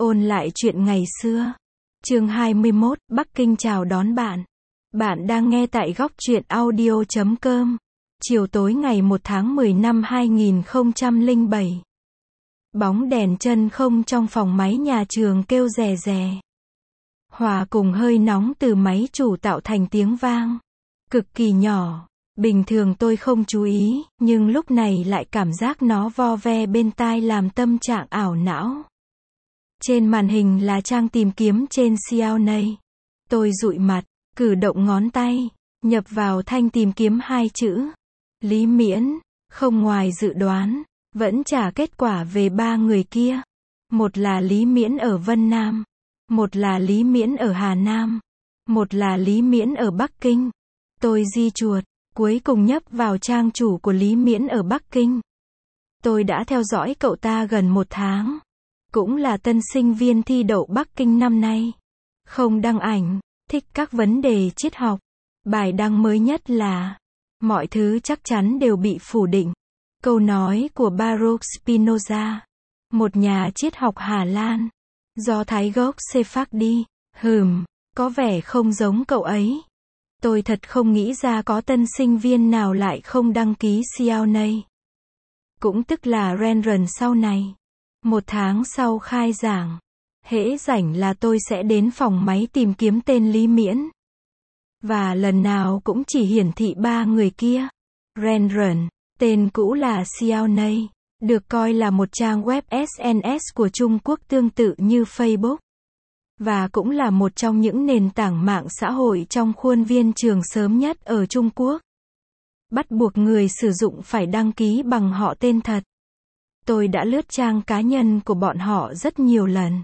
Ôn lại chuyện ngày xưa. Chương 21, Bắc Kinh chào đón bạn. Bạn đang nghe tại góc truyện audio.com. Chiều tối ngày 1 tháng 10 năm 2007. Bóng đèn chân không trong phòng máy nhà trường kêu rè rè. Hòa cùng hơi nóng từ máy chủ tạo thành tiếng vang. Cực kỳ nhỏ. Bình thường tôi không chú ý, nhưng lúc này lại cảm giác nó vo ve bên tai làm tâm trạng ảo não. Trên màn hình là trang tìm kiếm trên Xiaonai. Tôi dụi mặt, cử động ngón tay, nhập vào thanh tìm kiếm hai chữ. Lý Miễn, không ngoài dự đoán, vẫn trả kết quả về ba người kia. Một là Lý Miễn ở Vân Nam, một là Lý Miễn ở Hà Nam, một là Lý Miễn ở Bắc Kinh. Tôi di chuột, cuối cùng nhấp vào trang chủ của Lý Miễn ở Bắc Kinh. Tôi đã theo dõi cậu ta gần 1 tháng. Cũng là tân sinh viên thi đậu Bắc Kinh năm nay. Không đăng ảnh, thích các vấn đề triết học. Bài đăng mới nhất là mọi thứ chắc chắn đều bị phủ định. Câu nói của Baruch Spinoza, một nhà triết học Hà Lan, do Thái gốc Sephardi. Có vẻ không giống cậu ấy. Tôi thật không nghĩ ra có tân sinh viên nào lại không đăng ký Xiaonai. Cũng tức là Renren sau này. 1 tháng sau khai giảng, hễ rảnh là tôi sẽ đến phòng máy tìm kiếm tên Lý Miễn. Và lần nào cũng chỉ hiển thị ba người kia. Renren, tên cũ là Xiaonai, được coi là một trang web SNS của Trung Quốc tương tự như Facebook. Và cũng là một trong những nền tảng mạng xã hội trong khuôn viên trường sớm nhất ở Trung Quốc. Bắt buộc người sử dụng phải đăng ký bằng họ tên thật. Tôi đã lướt trang cá nhân của bọn họ rất nhiều lần.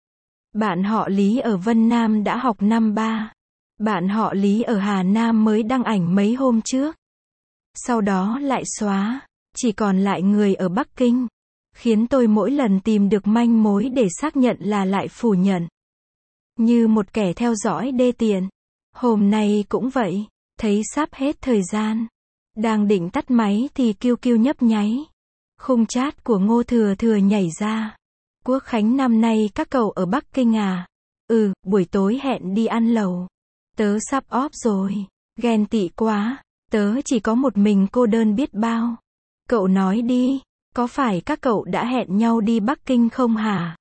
Bạn họ Lý ở Vân Nam đã học năm 3. Bạn họ Lý ở Hà Nam mới đăng ảnh mấy hôm trước. Sau đó lại xóa, chỉ còn lại người ở Bắc Kinh. Khiến tôi mỗi lần tìm được manh mối để xác nhận là lại phủ nhận. Như một kẻ theo dõi đê tiện. Hôm nay cũng vậy, thấy sắp hết thời gian. Đang định tắt máy thì QQ nhấp nháy. Khung chat của Ngô Thừa Thừa nhảy ra. Quốc khánh năm nay các cậu ở Bắc Kinh à? Buổi tối hẹn đi ăn lẩu. Tớ sắp off rồi. Ghen tị quá. Tớ chỉ có một mình cô đơn biết bao. Cậu nói đi, có phải các cậu đã hẹn nhau đi Bắc Kinh không hả?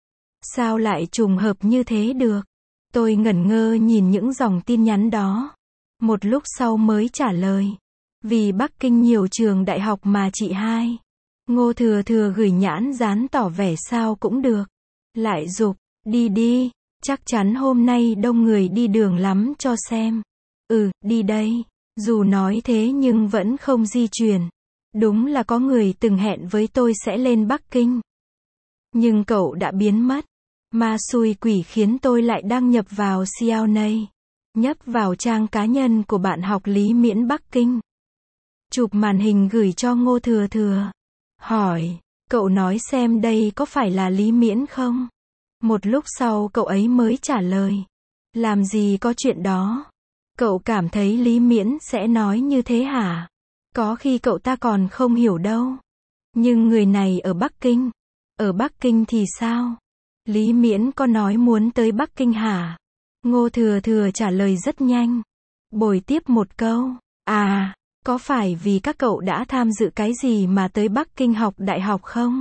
Sao lại trùng hợp như thế được? Tôi ngẩn ngơ nhìn những dòng tin nhắn đó. Một lúc sau mới trả lời. Vì Bắc Kinh nhiều trường đại học mà chị hai. Ngô Thừa Thừa gửi nhãn dán tỏ vẻ sao cũng được. Lại giục, đi đi, chắc chắn hôm nay đông người đi đường lắm cho xem. Đi đây. Dù nói thế nhưng vẫn không di chuyển. Đúng là có người từng hẹn với tôi sẽ lên Bắc Kinh. Nhưng cậu đã biến mất. Ma xui quỷ khiến tôi lại đăng nhập vào Xiaonai. Nhấp vào trang cá nhân của bạn học Lý Miễn Bắc Kinh. Chụp màn hình gửi cho Ngô Thừa Thừa. Hỏi, cậu nói xem đây có phải là Lý Miễn không? Một lúc sau cậu ấy mới trả lời. Làm gì có chuyện đó? Cậu cảm thấy Lý Miễn sẽ nói như thế hả? Có khi cậu ta còn không hiểu đâu. Nhưng người này ở Bắc Kinh. Ở Bắc Kinh thì sao? Lý Miễn có nói muốn tới Bắc Kinh hả? Ngô Thừa Thừa trả lời rất nhanh. Bồi tiếp một câu. Có phải vì các cậu đã tham dự cái gì mà tới Bắc Kinh học đại học không?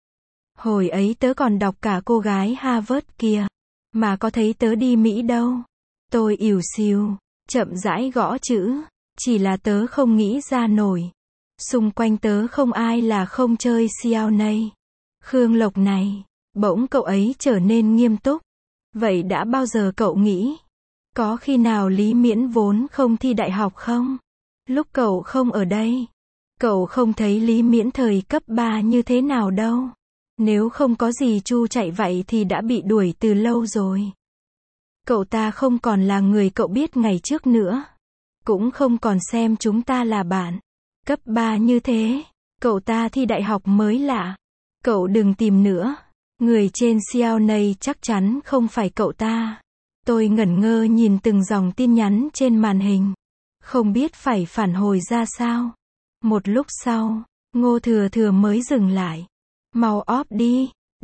Hồi ấy tớ còn đọc cả cô gái Harvard kia. Mà có thấy tớ đi Mỹ đâu. Tôi ỉu xìu, chậm rãi gõ chữ. Chỉ là tớ không nghĩ ra nổi. Xung quanh tớ không ai là không chơi Xiaonai. Khương Lộc này. Bỗng cậu ấy trở nên nghiêm túc. Vậy đã bao giờ cậu nghĩ? Có khi nào Lý Miễn vốn không thi đại học không? Lúc cậu không ở đây, cậu không thấy Lý Miễn thời cấp 3 như thế nào đâu. Nếu không có gì chu chạy vậy thì đã bị đuổi từ lâu rồi. Cậu ta không còn là người cậu biết ngày trước nữa. Cũng không còn xem chúng ta là bạn. Cấp 3 như thế, cậu ta thi đại học mới lạ. Cậu đừng tìm nữa. Người trên Xiaonai chắc chắn không phải cậu ta. Tôi ngẩn ngơ nhìn từng dòng tin nhắn trên màn hình. Không biết phải phản hồi ra sao. Một lúc sau, Ngô Thừa Thừa mới dừng lại. Mau off đi,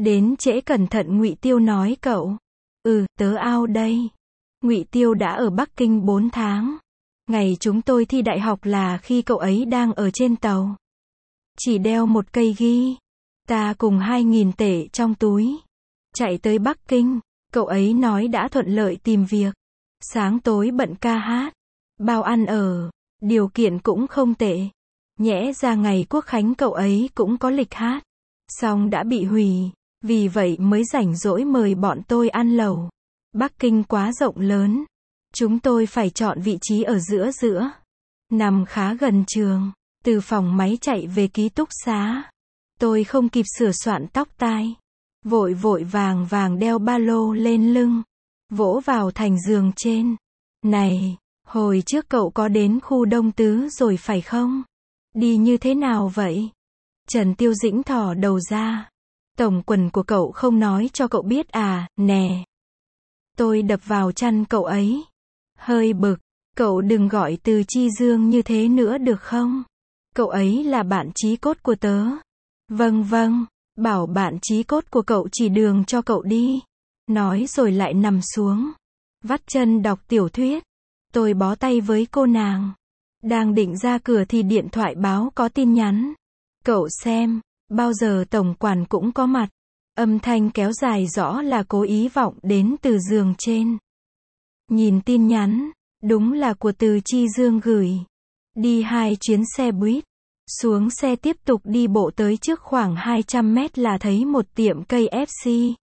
Đến trễ cẩn thận Ngụy Tiêu nói cậu. Tớ out đây. Ngụy Tiêu đã ở Bắc Kinh 4 tháng. Ngày chúng tôi thi đại học là khi cậu ấy đang ở trên tàu. Chỉ đeo một cây ghi. Ta cùng 2.000 tệ trong túi. Chạy tới Bắc Kinh. Cậu ấy nói đã thuận lợi tìm việc. Sáng tối bận ca hát. Bao ăn ở. Điều kiện cũng không tệ. Nhẽ ra ngày Quốc khánh cậu ấy cũng có lịch hát. Xong đã bị hủy. Vì vậy mới rảnh rỗi mời bọn tôi ăn lẩu. Bắc Kinh quá rộng lớn. Chúng tôi phải chọn vị trí ở giữa. Nằm khá gần trường. Từ phòng máy chạy về ký túc xá. Tôi không kịp sửa soạn tóc tai. Vội vàng đeo ba lô lên lưng. Vỗ vào thành giường trên. Này, hồi trước cậu có đến khu Đông Tứ rồi phải không? Đi như thế nào vậy? Trần Tiêu Dĩnh thò đầu ra. Tổng quần của cậu không nói cho cậu biết à, nè. Tôi đập vào chăn cậu ấy. Hơi bực, cậu đừng gọi Từ Chi Dương như thế nữa được không? Cậu ấy là bạn chí cốt của tớ. Vâng, bảo bạn chí cốt của cậu chỉ đường cho cậu đi. Nói rồi lại nằm xuống. Vắt chân đọc tiểu thuyết. Tôi bó tay với cô nàng. Đang định ra cửa thì điện thoại báo có tin nhắn. Cậu xem, bao giờ tổng quản cũng có mặt. Âm thanh kéo dài rõ là cố ý vọng đến từ giường trên. Nhìn tin nhắn, đúng là của Từ Chi Dương gửi. Đi 2 chuyến xe buýt. Xuống xe tiếp tục đi bộ tới trước khoảng 200 mét là thấy một tiệm KFC.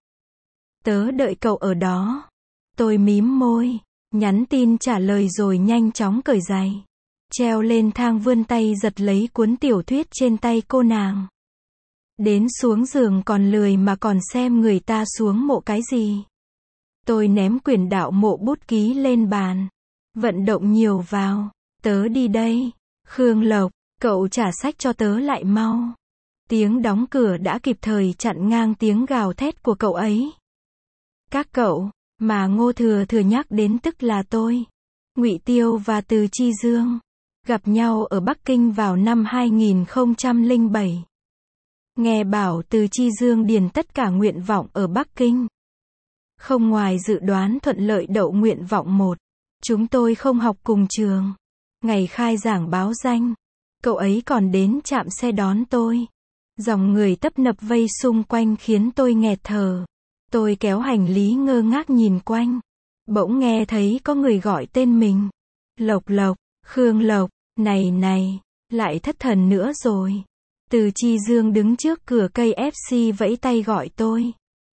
Tớ đợi cậu ở đó. Tôi mím môi, nhắn tin trả lời rồi nhanh chóng cởi giày. Treo lên thang vươn tay giật lấy cuốn tiểu thuyết trên tay cô nàng. Đến xuống giường còn lười mà còn xem người ta xuống mộ cái gì. Tôi ném quyển đạo mộ bút ký lên bàn. Vận động nhiều vào. Tớ đi đây. Khương Lộc, cậu trả sách cho tớ lại mau. Tiếng đóng cửa đã kịp thời chặn ngang tiếng gào thét của cậu ấy. Các cậu, mà Ngô Thừa Thừa nhắc đến tức là tôi. Ngụy Tiêu và Từ Chi Dương. Gặp nhau ở Bắc Kinh vào năm 2007. Nghe bảo Từ Chi Dương điền tất cả nguyện vọng ở Bắc Kinh. Không ngoài dự đoán thuận lợi đậu nguyện vọng 1. Chúng tôi không học cùng trường. Ngày khai giảng báo danh. Cậu ấy còn đến trạm xe đón tôi. Dòng người tấp nập vây xung quanh khiến tôi nghẹt thở. Tôi kéo hành lý ngơ ngác nhìn quanh. Bỗng nghe thấy có người gọi tên mình. Lộc, Khương Lộc, này, lại thất thần nữa rồi. Từ Chi Dương đứng trước cửa KFC vẫy tay gọi tôi.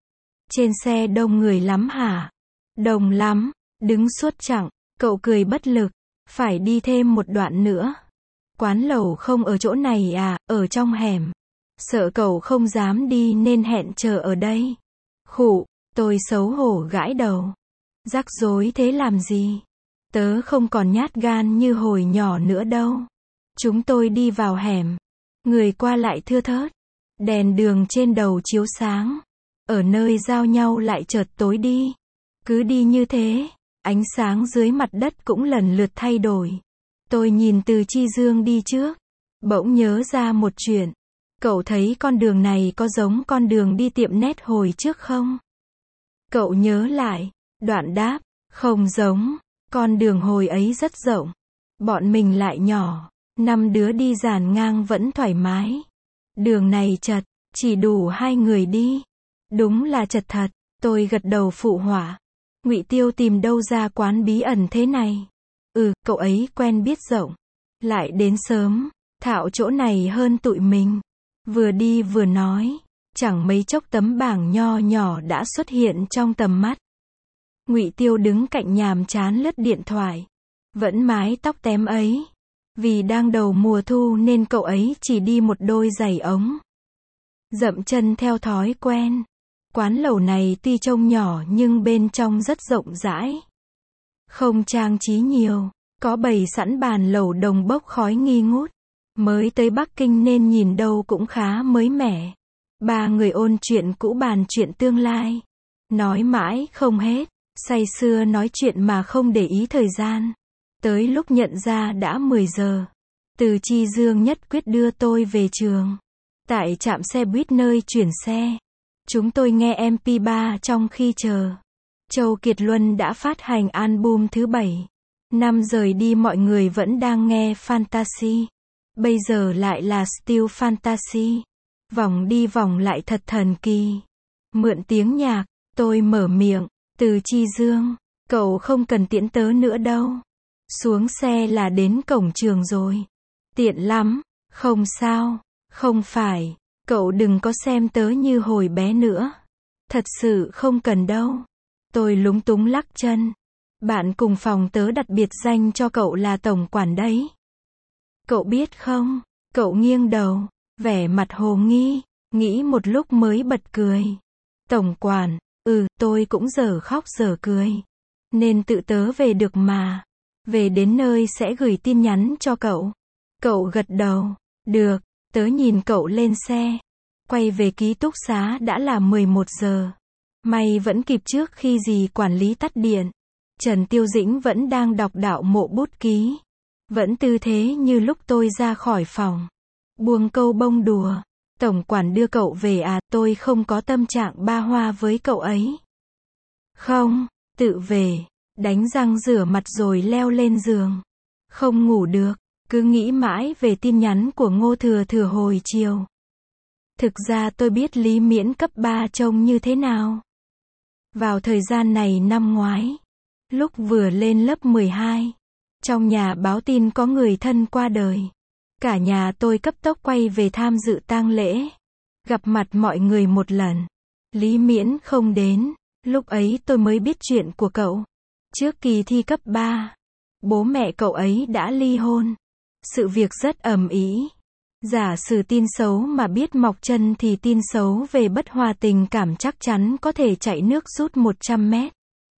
Trên xe đông người lắm hả? Đông lắm, đứng suốt chặng, cậu cười bất lực. Phải đi thêm một đoạn nữa. Quán lẩu không ở chỗ này à, ở trong hẻm. Sợ cậu không dám đi nên hẹn chờ ở đây. Khụ, tôi xấu hổ gãi đầu. Rắc rối thế làm gì? Tớ không còn nhát gan như hồi nhỏ nữa đâu. Chúng tôi đi vào hẻm. Người qua lại thưa thớt. Đèn đường trên đầu chiếu sáng. Ở nơi giao nhau lại chợt tối đi. Cứ đi như thế, ánh sáng dưới mặt đất cũng lần lượt thay đổi. Tôi nhìn Từ Chi Dương đi trước. Bỗng nhớ ra một chuyện. Cậu thấy con đường này có giống con đường đi tiệm nét hồi trước không? Cậu nhớ lại. Đoạn đáp. Không giống. Con đường hồi ấy rất rộng. Bọn mình lại nhỏ. 5 đứa đi dàn ngang vẫn thoải mái. Đường này chật. Chỉ đủ 2 người đi. Đúng là chật thật. Tôi gật đầu phụ họa. Ngụy Tiêu tìm đâu ra quán bí ẩn thế này? Cậu ấy quen biết rộng. Lại đến sớm. Thạo chỗ này hơn tụi mình. Vừa đi vừa nói. Chẳng mấy chốc tấm bảng nho nhỏ đã xuất hiện trong tầm mắt. Ngụy Tiêu đứng cạnh nhàm chán lướt điện thoại. Vẫn mái tóc tém ấy. Vì đang đầu mùa thu nên cậu ấy chỉ đi một đôi giày ống. Dậm chân theo thói quen. Quán lẩu này tuy trông nhỏ nhưng bên trong rất rộng rãi. Không trang trí nhiều. Có bày sẵn bàn lẩu đồng bốc khói nghi ngút. Mới tới Bắc Kinh nên nhìn đâu cũng khá mới mẻ. 3 người ôn chuyện cũ bàn chuyện tương lai. Nói mãi không hết. Say sưa nói chuyện mà không để ý thời gian. Tới lúc nhận ra đã 10 giờ. Từ Chi Dương nhất quyết đưa tôi về trường. Tại trạm xe buýt nơi chuyển xe. Chúng tôi nghe MP3 trong khi chờ. Châu Kiệt Luân đã phát hành album thứ 7. Năm rời đi mọi người vẫn đang nghe Fantasy. Bây giờ lại là Still Fantasy. Vòng đi vòng lại thật thần kỳ. Mượn tiếng nhạc, tôi mở miệng, Từ Chi Dương, cậu không cần tiễn tớ nữa đâu. Xuống xe là đến cổng trường rồi. Tiện lắm, không sao, không phải, cậu đừng có xem tớ như hồi bé nữa. Thật sự không cần đâu. Tôi lúng túng lắc chân. Bạn cùng phòng tớ đặt biệt danh cho cậu là tổng quản đấy. Cậu biết không? Cậu nghiêng đầu, vẻ mặt hồ nghi, nghĩ một lúc mới bật cười. Tổng quản, tôi cũng dở khóc dở cười. Nên tự tớ về được mà. Về đến nơi sẽ gửi tin nhắn cho cậu. Cậu gật đầu, được, tớ nhìn cậu lên xe. Quay về ký túc xá đã là 11 giờ. May vẫn kịp trước khi dì quản lý tắt điện. Trần Tiêu Dĩnh vẫn đang đọc đạo mộ bút ký. Vẫn tư thế như lúc tôi ra khỏi phòng. Buông câu bông đùa. Tổng quản đưa cậu về à, tôi không có tâm trạng ba hoa với cậu ấy. Không, tự về, đánh răng rửa mặt rồi leo lên giường. Không ngủ được, cứ nghĩ mãi về tin nhắn của Ngô Thừa Thừa hồi chiều. Thực ra tôi biết Lý Miễn cấp 3 trông như thế nào. Vào thời gian này năm ngoái, lúc vừa lên lớp 12, trong nhà báo tin có người thân qua đời. Cả nhà tôi cấp tốc quay về tham dự tang lễ. Gặp mặt mọi người một lần. Lý Miễn không đến. Lúc ấy tôi mới biết chuyện của cậu. Trước kỳ thi cấp 3, bố mẹ cậu ấy đã ly hôn. Sự việc rất ầm ĩ. Giả sử tin xấu mà biết mọc chân thì tin xấu về bất hòa tình cảm chắc chắn có thể chạy nước rút 100 mét.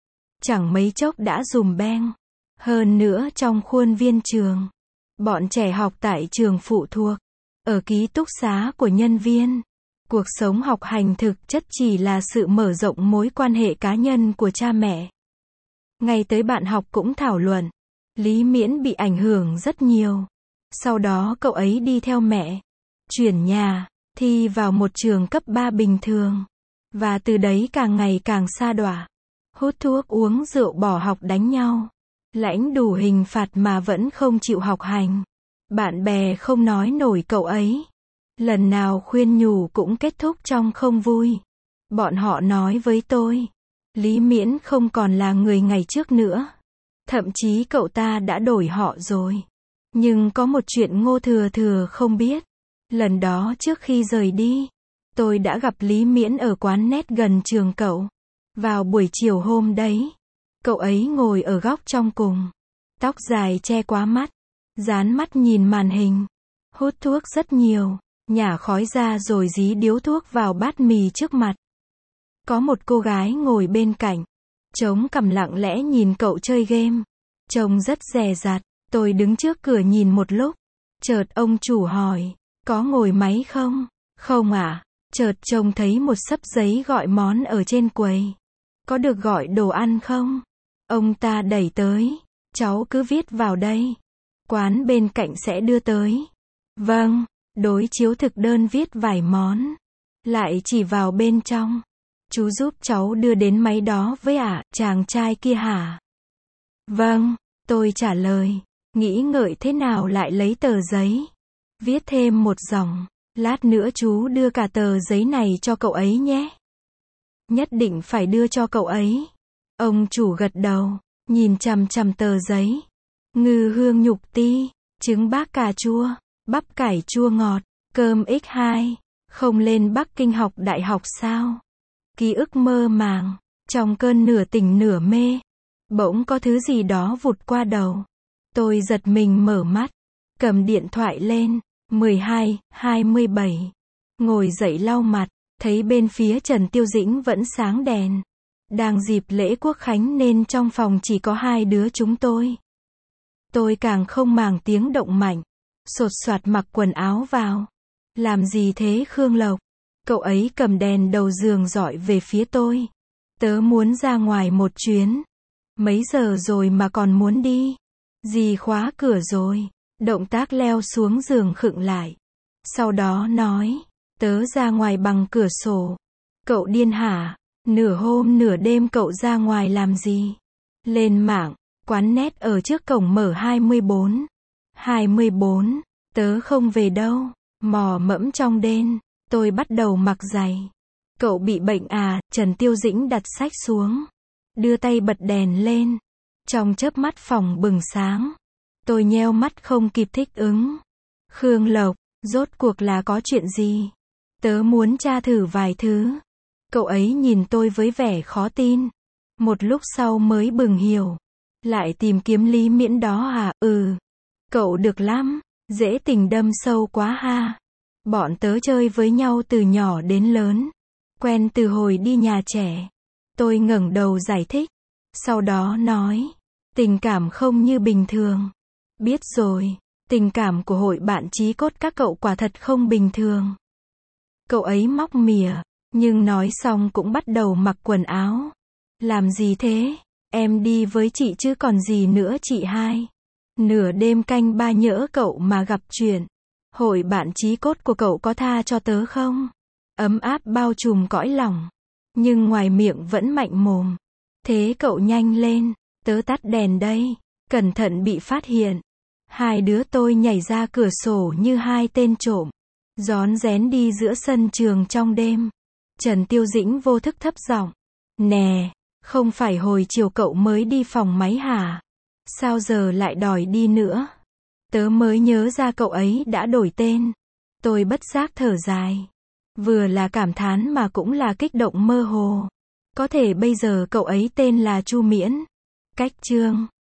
Chẳng mấy chốc đã dùm beng. Hơn nữa trong khuôn viên trường. Bọn trẻ học tại trường phụ thuộc. Ở ký túc xá của nhân viên. Cuộc sống học hành thực chất chỉ là sự mở rộng mối quan hệ cá nhân của cha mẹ. Ngay tới bạn học cũng thảo luận. Lý Miễn bị ảnh hưởng rất nhiều. Sau đó cậu ấy đi theo mẹ. Chuyển nhà. Thi vào một trường cấp 3 bình thường. Và từ đấy càng ngày càng sa đọa. Hút thuốc uống rượu bỏ học đánh nhau. Lãnh đủ hình phạt mà vẫn không chịu học hành. Bạn bè không nói nổi cậu ấy. Lần nào khuyên nhủ cũng kết thúc trong không vui. Bọn họ nói với tôi. Lý Miễn không còn là người ngày trước nữa. Thậm chí cậu ta đã đổi họ rồi. Nhưng có một chuyện Ngô Thừa Thừa không biết. Lần đó trước khi rời đi, tôi đã gặp Lý Miễn ở quán net gần trường cậu. Vào buổi chiều hôm đấy, cậu ấy ngồi ở góc trong cùng. Tóc dài che quá mắt. Dán mắt nhìn màn hình. Hút thuốc rất nhiều. Nhả khói ra rồi dí điếu thuốc vào bát mì trước mặt. Có một cô gái ngồi bên cạnh. Chống cằm lặng lẽ nhìn cậu chơi game. Trông rất dè dặt. Tôi đứng trước cửa nhìn một lúc. Chợt ông chủ hỏi. Có ngồi máy không? Không ạ. Chợt trông thấy một xấp giấy gọi món ở trên quầy. Có được gọi đồ ăn không? Ông ta đẩy tới. Cháu cứ viết vào đây. Quán bên cạnh sẽ đưa tới. Vâng. Đối chiếu thực đơn viết vài món. Lại chỉ vào bên trong. Chú giúp cháu đưa đến máy đó với chàng trai kia hả? Vâng, tôi trả lời. Nghĩ ngợi thế nào lại lấy tờ giấy. Viết thêm một dòng. Lát nữa chú đưa cả tờ giấy này cho cậu ấy nhé. Nhất định phải đưa cho cậu ấy. Ông chủ gật đầu. Nhìn chằm chằm tờ giấy. Ngư hương nhục ti. Trứng bác cà chua. Bắp cải chua ngọt, cơm X2, không lên Bắc Kinh học đại học sao? Ký ức mơ màng, trong cơn nửa tỉnh nửa mê, bỗng có thứ gì đó vụt qua đầu. Tôi giật mình mở mắt, cầm điện thoại lên, 12:27, ngồi dậy lau mặt, thấy bên phía Trần Tiêu Dĩnh vẫn sáng đèn. Đang dịp lễ Quốc khánh nên trong phòng chỉ có hai đứa chúng tôi. Tôi càng không màng tiếng động mạnh. Sột soạt mặc quần áo vào. Làm gì thế Khương Lộc? Cậu ấy cầm đèn đầu giường dọi về phía tôi. Tớ muốn ra ngoài một chuyến. Mấy giờ rồi mà còn muốn đi? Dì khóa cửa rồi. Động tác leo xuống giường khựng lại. Sau đó nói. Tớ ra ngoài bằng cửa sổ. Cậu điên hả? Nửa hôm nửa đêm cậu ra ngoài làm gì? Lên mạng, quán net ở trước cổng mở 24. 24, tớ không về đâu. Mò mẫm trong đêm, tôi bắt đầu mặc giày. Cậu bị bệnh à? Trần Tiêu Dĩnh đặt sách xuống, đưa tay bật đèn lên. Trong chớp mắt phòng bừng sáng. Tôi nheo mắt không kịp thích ứng. Khương Lộc, rốt cuộc là có chuyện gì? Tớ muốn tra thử vài thứ. Cậu ấy nhìn tôi với vẻ khó tin. Một lúc sau mới bừng hiểu. Lại tìm kiếm Lý Miễn đó à? Ừ. Cậu được lắm. Dễ tình đâm sâu quá ha. Bọn tớ chơi với nhau từ nhỏ đến lớn. Quen từ hồi đi nhà trẻ. Tôi ngẩng đầu giải thích. Sau đó nói. Tình cảm không như bình thường. Biết rồi. Tình cảm của hội bạn chí cốt các cậu quả thật không bình thường. Cậu ấy móc mỉa. Nhưng nói xong cũng bắt đầu mặc quần áo. Làm gì thế? Em đi với chị chứ còn gì nữa chị hai. Nửa đêm canh ba nhỡ cậu mà gặp chuyện. Hội bạn chí cốt của cậu có tha cho tớ không? Ấm áp bao trùm cõi lòng. Nhưng ngoài miệng vẫn mạnh mồm. Thế cậu nhanh lên. Tớ tắt đèn đây. Cẩn thận bị phát hiện. Hai đứa tôi nhảy ra cửa sổ như hai tên trộm. Rón rén đi giữa sân trường trong đêm. Trần Tiêu Dĩnh vô thức thấp giọng. Nè, không phải hồi chiều cậu mới đi phòng máy hả? Sao giờ lại đòi đi nữa? Tớ mới nhớ ra cậu ấy đã đổi tên. Tôi bất giác thở dài. Vừa là cảm thán mà cũng là kích động mơ hồ. Có thể bây giờ cậu ấy tên là Chu Miễn. Cách chương